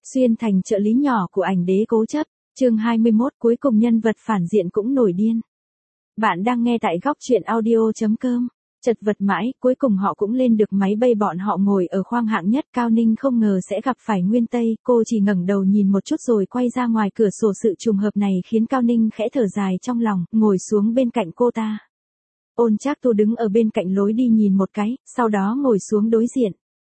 Xuyên thành trợ lý nhỏ của ảnh đế cố chấp, chương 21 cuối cùng nhân vật phản diện cũng nổi điên. Bạn đang nghe tại góc truyện audio.com. Chật vật mãi, cuối cùng họ cũng lên được máy bay, bọn họ ngồi ở khoang hạng nhất. Cao Ninh không ngờ sẽ gặp phải Nguyên Tây, cô chỉ ngẩng đầu nhìn một chút rồi quay ra ngoài cửa sổ. Sự trùng hợp này khiến Cao Ninh khẽ thở dài trong lòng, ngồi xuống bên cạnh cô ta. Ôn Trác Tu đứng ở bên cạnh lối đi nhìn một cái, sau đó ngồi xuống đối diện.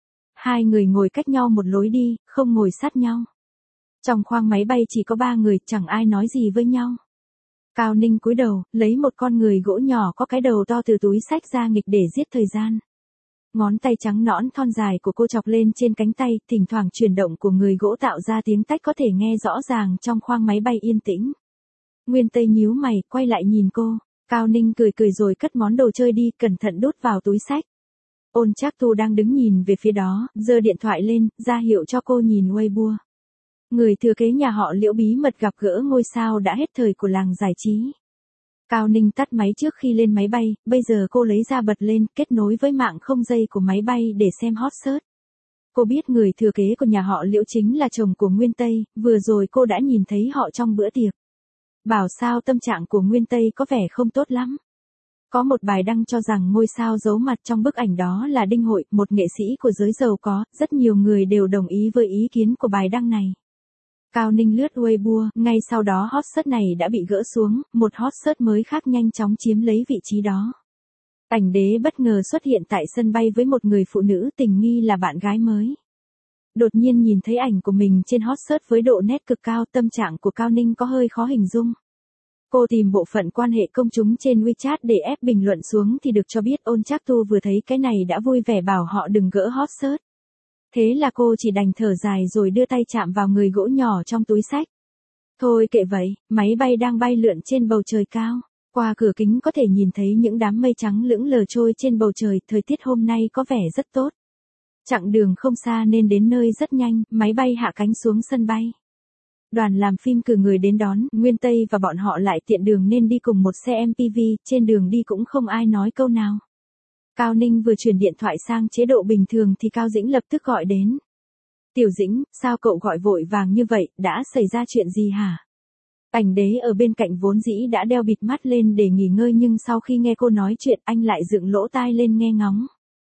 Hai người ngồi cách nhau một lối đi, không ngồi sát nhau. Trong khoang máy bay chỉ có 3 người, chẳng ai nói gì với nhau. Cao Ninh cúi đầu, lấy một con người gỗ nhỏ có cái đầu to từ túi xách ra nghịch để giết thời gian. Ngón tay trắng nõn thon dài của cô chọc lên trên cánh tay, thỉnh thoảng chuyển động của người gỗ tạo ra tiếng tách có thể nghe rõ ràng trong khoang máy bay yên tĩnh. Nguyên Tây nhíu mày, quay lại nhìn cô. Cao Ninh cười cười rồi cất món đồ chơi đi, cẩn thận đút vào túi xách. Ôn Trác Tu đang đứng nhìn về phía đó, giơ điện thoại lên, ra hiệu cho cô nhìn Weibo. Người thừa kế nhà họ Liễu bí mật gặp gỡ ngôi sao đã hết thời của làng giải trí. Cao Ninh tắt máy trước khi lên máy bay, bây giờ cô lấy ra bật lên, kết nối với mạng không dây của máy bay để xem hot search. Cô biết người thừa kế của nhà họ Liễu chính là chồng của Nguyên Tây, vừa rồi cô đã nhìn thấy họ trong bữa tiệc. Bảo sao tâm trạng của Nguyên Tây có vẻ không tốt lắm. Có một bài đăng cho rằng ngôi sao giấu mặt trong bức ảnh đó là Đinh Hội, một nghệ sĩ của giới giàu có, rất nhiều người đều đồng ý với ý kiến của bài đăng này. Cao Ninh lướt Weibo, ngay sau đó hot search này đã bị gỡ xuống, một hot search mới khác nhanh chóng chiếm lấy vị trí đó. Ảnh đế bất ngờ xuất hiện tại sân bay với một người phụ nữ tình nghi là bạn gái mới. Đột nhiên nhìn thấy ảnh của mình trên hot search với độ nét cực cao, tâm trạng của Cao Ninh có hơi khó hình dung. Cô tìm bộ phận quan hệ công chúng trên WeChat để ép bình luận xuống thì được cho biết Ôn Trác Tu vừa thấy cái này đã vui vẻ bảo họ đừng gỡ hot search. Thế là cô chỉ đành thở dài rồi đưa tay chạm vào người gỗ nhỏ trong túi xách. Thôi kệ vậy, máy bay đang bay lượn trên bầu trời cao. Qua cửa kính có thể nhìn thấy những đám mây trắng lững lờ trôi trên bầu trời, thời tiết hôm nay có vẻ rất tốt. Chặng đường không xa nên đến nơi rất nhanh, máy bay hạ cánh xuống sân bay. Đoàn làm phim cử người đến đón, Nguyên Tây và bọn họ lại tiện đường nên đi cùng một xe MPV, trên đường đi cũng không ai nói câu nào. Cao Ninh vừa chuyển điện thoại sang chế độ bình thường thì Cao Dĩnh lập tức gọi đến. Tiểu Dĩnh, sao cậu gọi vội vàng như vậy, đã xảy ra chuyện gì hả? Ảnh đế ở bên cạnh vốn dĩ đã đeo bịt mắt lên để nghỉ ngơi nhưng sau khi nghe cô nói chuyện anh lại dựng lỗ tai lên nghe ngóng.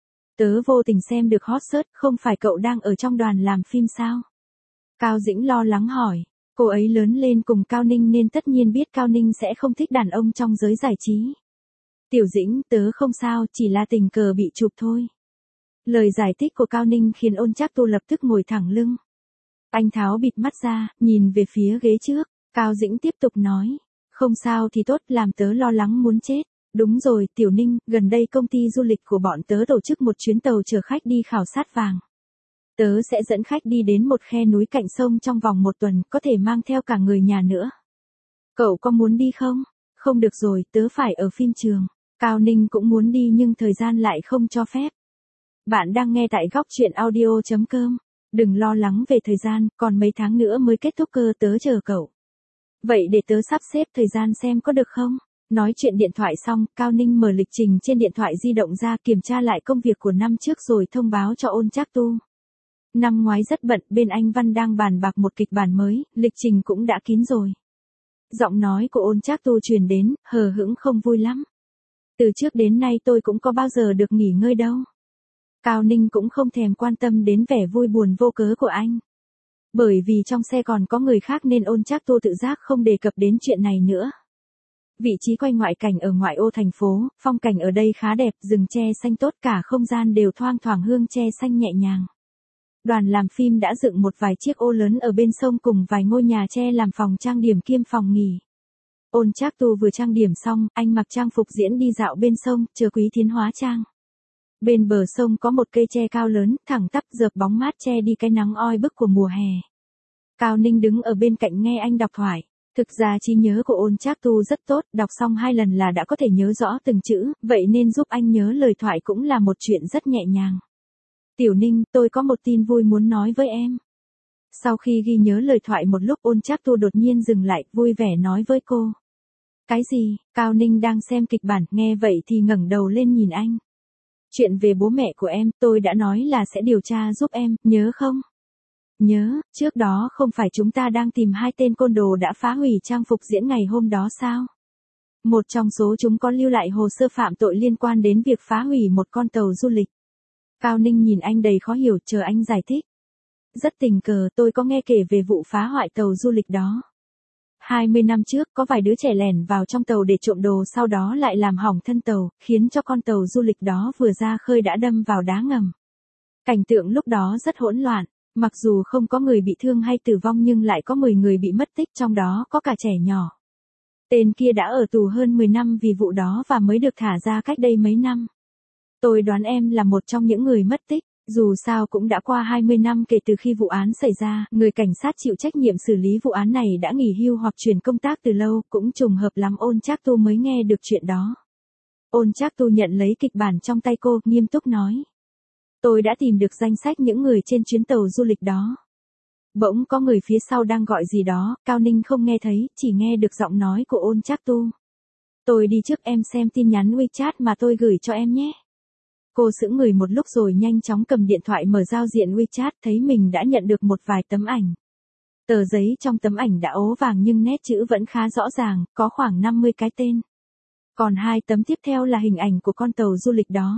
Tớ vô tình xem được hot search, không phải cậu đang ở trong đoàn làm phim sao? Cao Dĩnh lo lắng hỏi. Cô ấy lớn lên cùng Cao Ninh nên tất nhiên biết Cao Ninh sẽ không thích đàn ông trong giới giải trí. Tiểu Dĩnh, tớ không sao, chỉ là tình cờ bị chụp thôi. Lời giải thích của Cao Ninh khiến Ôn Trác Tu lập tức ngồi thẳng lưng. Anh tháo bịt mắt ra, nhìn về phía ghế trước. Cao Dĩnh tiếp tục nói. Không sao thì tốt, làm tớ lo lắng muốn chết. Đúng rồi, Tiểu Ninh, gần đây công ty du lịch của bọn tớ tổ chức một chuyến tàu chở khách đi khảo sát vàng. Tớ sẽ dẫn khách đi đến một khe núi cạnh sông trong vòng 1 tuần, có thể mang theo cả người nhà nữa. Cậu có muốn đi không? Không được rồi, tớ phải ở phim trường. Cao Ninh cũng muốn đi nhưng thời gian lại không cho phép. Bạn đang nghe tại góc truyện audio.com. Đừng lo lắng về thời gian, còn mấy tháng nữa mới kết thúc cơ, tớ chờ cậu. Vậy để tớ sắp xếp thời gian xem có được không? Nói chuyện điện thoại xong, Cao Ninh mở lịch trình trên điện thoại di động ra kiểm tra lại công việc của năm trước rồi thông báo cho Ôn Trác Tu. Năm ngoái rất bận, bên anh Văn đang bàn bạc một kịch bản mới, lịch trình cũng đã kín rồi. Giọng nói của Ôn Trác Tu truyền đến, hờ hững không vui lắm. Từ trước đến nay tôi cũng có bao giờ được nghỉ ngơi đâu. Cao Ninh cũng không thèm quan tâm đến vẻ vui buồn vô cớ của anh. Bởi vì trong xe còn có người khác nên Ôn Trác Tu tự giác không đề cập đến chuyện này nữa. Vị trí quay ngoại cảnh ở ngoại ô thành phố, phong cảnh ở đây khá đẹp, rừng tre xanh tốt, cả không gian đều thoang thoảng hương tre xanh nhẹ nhàng. Đoàn làm phim đã dựng một vài chiếc ô lớn ở bên sông cùng vài ngôi nhà tre làm phòng trang điểm kiêm phòng nghỉ. Ôn Trác Tu vừa trang điểm xong, anh mặc trang phục diễn đi dạo bên sông, chờ Quý Thiến hóa trang. Bên bờ sông có một cây tre cao lớn, thẳng tắp dợp bóng mát che đi cái nắng oi bức của mùa hè. Cao Ninh đứng ở bên cạnh nghe anh đọc thoại. Thực ra trí nhớ của Ôn Trác Tu rất tốt, đọc xong 2 lần là đã có thể nhớ rõ từng chữ, vậy nên giúp anh nhớ lời thoại cũng là một chuyện rất nhẹ nhàng. Tiểu Ninh, tôi có một tin vui muốn nói với em. Sau khi ghi nhớ lời thoại một lúc, Ôn Trác Tu đột nhiên dừng lại, vui vẻ nói với cô. Cái gì? Cao Ninh đang xem kịch bản, nghe vậy thì ngẩng đầu lên nhìn anh. Chuyện về bố mẹ của em, tôi đã nói là sẽ điều tra giúp em, nhớ không? Nhớ, trước đó không phải chúng ta đang tìm hai tên côn đồ đã phá hủy trang phục diễn ngày hôm đó sao? Một trong số chúng có lưu lại hồ sơ phạm tội liên quan đến việc phá hủy một con tàu du lịch. Cao Ninh nhìn anh đầy khó hiểu, chờ anh giải thích. Rất tình cờ tôi có nghe kể về vụ phá hoại tàu du lịch đó. 20 năm trước có vài đứa trẻ lẻn vào trong tàu để trộm đồ, sau đó lại làm hỏng thân tàu, khiến cho con tàu du lịch đó vừa ra khơi đã đâm vào đá ngầm. Cảnh tượng lúc đó rất hỗn loạn, mặc dù không có người bị thương hay tử vong nhưng lại có 10 người bị mất tích, trong đó có cả trẻ nhỏ. Tên kia đã ở tù hơn 10 năm vì vụ đó và mới được thả ra cách đây mấy năm. Tôi đoán em là một trong những người mất tích. Dù sao cũng đã qua 20 năm kể từ khi vụ án xảy ra, người cảnh sát chịu trách nhiệm xử lý vụ án này đã nghỉ hưu hoặc chuyển công tác từ lâu, cũng trùng hợp lắm Ôn Trác Tu mới nghe được chuyện đó. Ôn Trác Tu nhận lấy kịch bản trong tay cô, nghiêm túc nói. Tôi đã tìm được danh sách những người trên chuyến tàu du lịch đó. Bỗng có người phía sau đang gọi gì đó, Cao Ninh không nghe thấy, chỉ nghe được giọng nói của Ôn Trác Tu. Tôi đi trước, em xem tin nhắn WeChat mà tôi gửi cho em nhé. Cô sững người một lúc rồi nhanh chóng cầm điện thoại mở giao diện WeChat, thấy mình đã nhận được một vài tấm ảnh. Tờ giấy trong tấm ảnh đã ố vàng nhưng nét chữ vẫn khá rõ ràng, có khoảng 50 cái tên. Còn hai tấm tiếp theo là hình ảnh của con tàu du lịch đó.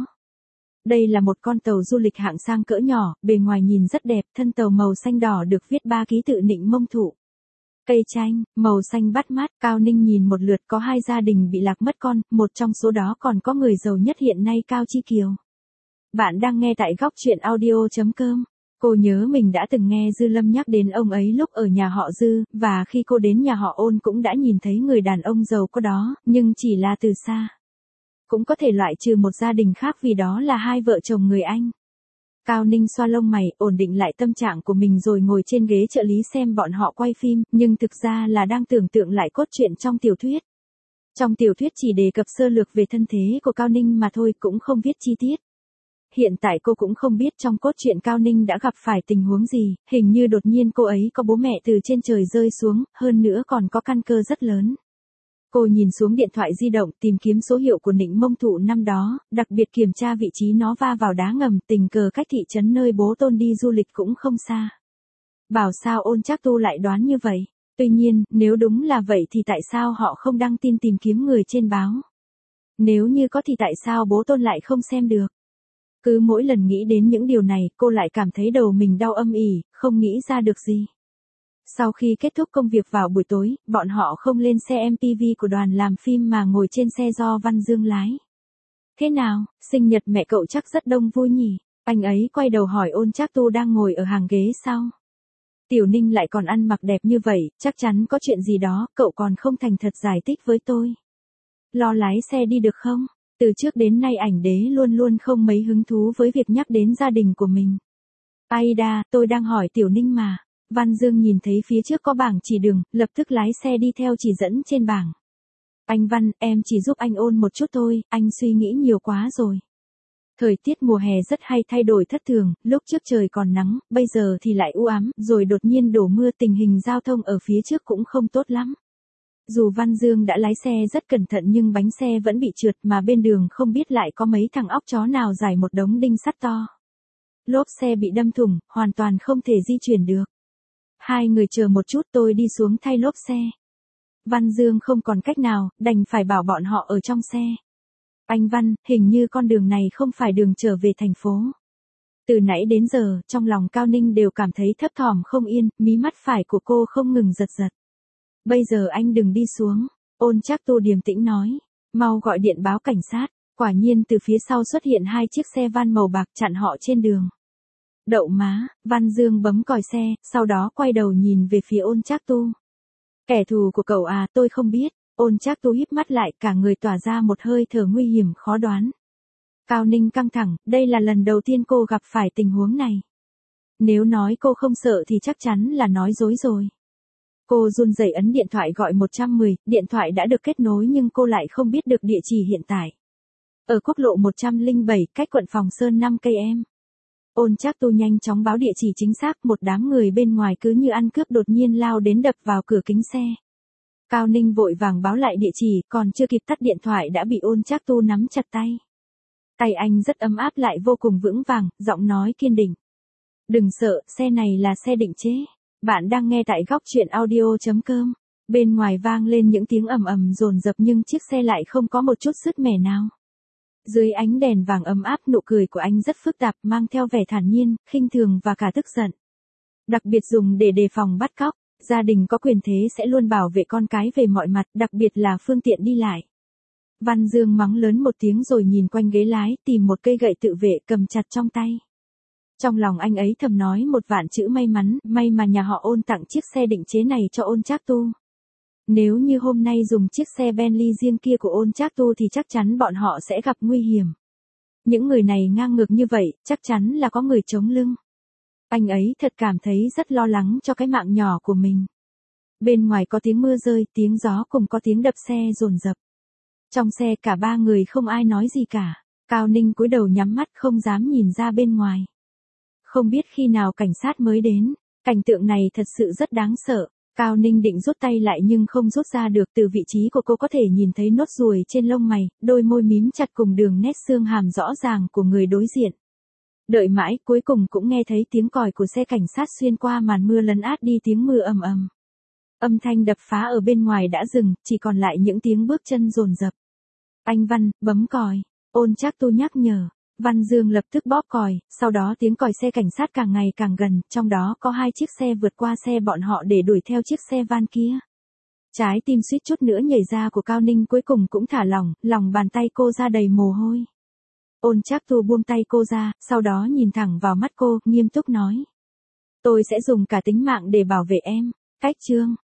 Đây là một con tàu du lịch hạng sang cỡ nhỏ, bề ngoài nhìn rất đẹp, thân tàu màu xanh đỏ được viết 3 ký tự Nịnh Mông Thụ. Cây chanh, màu xanh bắt mắt, Cao Ninh nhìn một lượt, có hai gia đình bị lạc mất con, một trong số đó còn có người giàu nhất hiện nay, Cao Chi Kiều. Bạn đang nghe tại góc truyện audio.com. Cô nhớ mình đã từng nghe Dư Lâm nhắc đến ông ấy lúc ở nhà họ Dư, và khi cô đến nhà họ Ôn cũng đã nhìn thấy người đàn ông giàu có đó, nhưng chỉ là từ xa. Cũng có thể loại trừ một gia đình khác vì đó là hai vợ chồng người Anh. Cao Ninh xoa lông mày, ổn định lại tâm trạng của mình rồi ngồi trên ghế trợ lý xem bọn họ quay phim, nhưng thực ra là đang tưởng tượng lại cốt truyện trong tiểu thuyết. Trong tiểu thuyết chỉ đề cập sơ lược về thân thế của Cao Ninh mà thôi, cũng không viết chi tiết. Hiện tại cô cũng không biết trong cốt truyện Cao Ninh đã gặp phải tình huống gì, hình như đột nhiên cô ấy có bố mẹ từ trên trời rơi xuống, hơn nữa còn có căn cơ rất lớn. Cô nhìn xuống điện thoại di động tìm kiếm số hiệu của Nịnh Mông Thụ năm đó, đặc biệt kiểm tra vị trí nó va vào đá ngầm, tình cờ cách thị trấn nơi bố Tôn đi du lịch cũng không xa. Bảo sao Ôn Trác Tu lại đoán như vậy? Tuy nhiên, nếu đúng là vậy thì tại sao họ không đăng tin tìm kiếm người trên báo? Nếu như có thì tại sao bố Tôn lại không xem được? Cứ mỗi lần nghĩ đến những điều này, cô lại cảm thấy đầu mình đau âm ỉ, không nghĩ ra được gì. Sau khi kết thúc công việc vào buổi tối, bọn họ không lên xe MPV của đoàn làm phim mà ngồi trên xe do Văn Dương lái. Thế nào, sinh nhật mẹ cậu chắc rất đông vui nhỉ? Anh ấy quay đầu hỏi Ôn Trác Tu đang ngồi ở hàng ghế sau. Tiểu Ninh lại còn ăn mặc đẹp như vậy, chắc chắn có chuyện gì đó, cậu còn không thành thật giải thích với tôi. Lo lái xe đi được không? Từ trước đến nay ảnh đế luôn luôn không mấy hứng thú với việc nhắc đến gia đình của mình. Aida, tôi đang hỏi Tiểu Ninh mà. Văn Dương nhìn thấy phía trước có bảng chỉ đường, lập tức lái xe đi theo chỉ dẫn trên bảng. Anh Văn, em chỉ giúp anh Ôn một chút thôi, anh suy nghĩ nhiều quá rồi. Thời tiết mùa hè rất hay thay đổi thất thường, lúc trước trời còn nắng, bây giờ thì lại u ám, rồi đột nhiên đổ mưa, tình hình giao thông ở phía trước cũng không tốt lắm. Dù Văn Dương đã lái xe rất cẩn thận nhưng bánh xe vẫn bị trượt mà bên đường không biết lại có mấy thằng óc chó nào giải một đống đinh sắt to. Lốp xe bị đâm thủng, hoàn toàn không thể di chuyển được. Hai người chờ một chút, tôi đi xuống thay lốp xe. Văn Dương không còn cách nào, đành phải bảo bọn họ ở trong xe. Anh Văn, hình như con đường này không phải đường trở về thành phố. Từ nãy đến giờ, trong lòng Cao Ninh đều cảm thấy thấp thỏm không yên, mí mắt phải của cô không ngừng giật giật. Bây giờ anh đừng đi xuống, Ôn Trác Tu điềm tĩnh nói. Mau gọi điện báo cảnh sát. Quả nhiên từ phía sau xuất hiện hai chiếc xe van màu bạc chặn họ trên đường. Đậu má, Văn Dương bấm còi xe, sau đó quay đầu nhìn về phía Ôn Trác Tu. Kẻ thù của cậu à, tôi không biết. Ôn Trác Tu híp mắt lại, cả người tỏa ra một hơi thở nguy hiểm khó đoán. Cao Ninh căng thẳng, đây là lần đầu tiên cô gặp phải tình huống này. Nếu nói cô không sợ thì chắc chắn là nói dối rồi. Cô run rẩy ấn điện thoại gọi 110, điện thoại đã được kết nối nhưng cô lại không biết được địa chỉ hiện tại. Ở quốc lộ 107, cách quận Phòng Sơn 5 cây em. Ôn Trác Tu nhanh chóng báo địa chỉ chính xác, một đám người bên ngoài cứ như ăn cướp đột nhiên lao đến đập vào cửa kính xe. Cao Ninh vội vàng báo lại địa chỉ, còn chưa kịp tắt điện thoại đã bị Ôn Trác Tu nắm chặt tay. Tay anh rất ấm áp lại vô cùng vững vàng, giọng nói kiên định. Đừng sợ, xe này là xe định chế. Bạn đang nghe tại góc chuyện audio.com. Bên ngoài vang lên những tiếng ầm ầm dồn dập nhưng chiếc xe lại không có một chút sứt mẻ nào. Dưới ánh đèn vàng ấm áp, nụ cười của anh rất phức tạp, mang theo vẻ thản nhiên, khinh thường và cả tức giận. Đặc biệt dùng để đề phòng bắt cóc, gia đình có quyền thế sẽ luôn bảo vệ con cái về mọi mặt, đặc biệt là phương tiện đi lại. Văn Dương mắng lớn một tiếng rồi nhìn quanh ghế lái, tìm một cây gậy tự vệ cầm chặt trong tay. Trong lòng anh ấy thầm nói một vạn chữ may mắn, may mà nhà họ Ôn tặng chiếc xe định chế này cho Ôn Trác Tu. Nếu như hôm nay dùng chiếc xe Bentley riêng kia của Ôn Trác Tu thì chắc chắn bọn họ sẽ gặp nguy hiểm. Những người này ngang ngược như vậy, chắc chắn là có người chống lưng. Anh ấy thật cảm thấy rất lo lắng cho cái mạng nhỏ của mình. Bên ngoài có tiếng mưa rơi, tiếng gió cùng có tiếng đập xe dồn dập. Trong xe cả ba người không ai nói gì cả. Cao Ninh cúi đầu nhắm mắt không dám nhìn ra bên ngoài. Không biết khi nào cảnh sát mới đến, cảnh tượng này thật sự rất đáng sợ. Cao Ninh định rút tay lại nhưng không rút ra được, từ vị trí của cô có thể nhìn thấy nốt ruồi trên lông mày, đôi môi mím chặt cùng đường nét xương hàm rõ ràng của người đối diện. Đợi mãi, cuối cùng cũng nghe thấy tiếng còi của xe cảnh sát xuyên qua màn mưa lấn át đi tiếng mưa ầm ầm. Âm thanh đập phá ở bên ngoài đã dừng, chỉ còn lại những tiếng bước chân dồn dập. Anh Văn, bấm còi. Ôn Trác Tu nhắc nhở. Văn Dương lập tức bóp còi, sau đó tiếng còi xe cảnh sát càng ngày càng gần, trong đó có 2 chiếc xe vượt qua xe bọn họ để đuổi theo chiếc xe van kia. Trái tim suýt chút nữa nhảy ra của Cao Ninh cuối cùng cũng thả lỏng, lòng bàn tay cô ra đầy mồ hôi. Ôn Trác Tu buông tay cô ra, sau đó nhìn thẳng vào mắt cô, nghiêm túc nói. Tôi sẽ dùng cả tính mạng để bảo vệ em. Cách chương.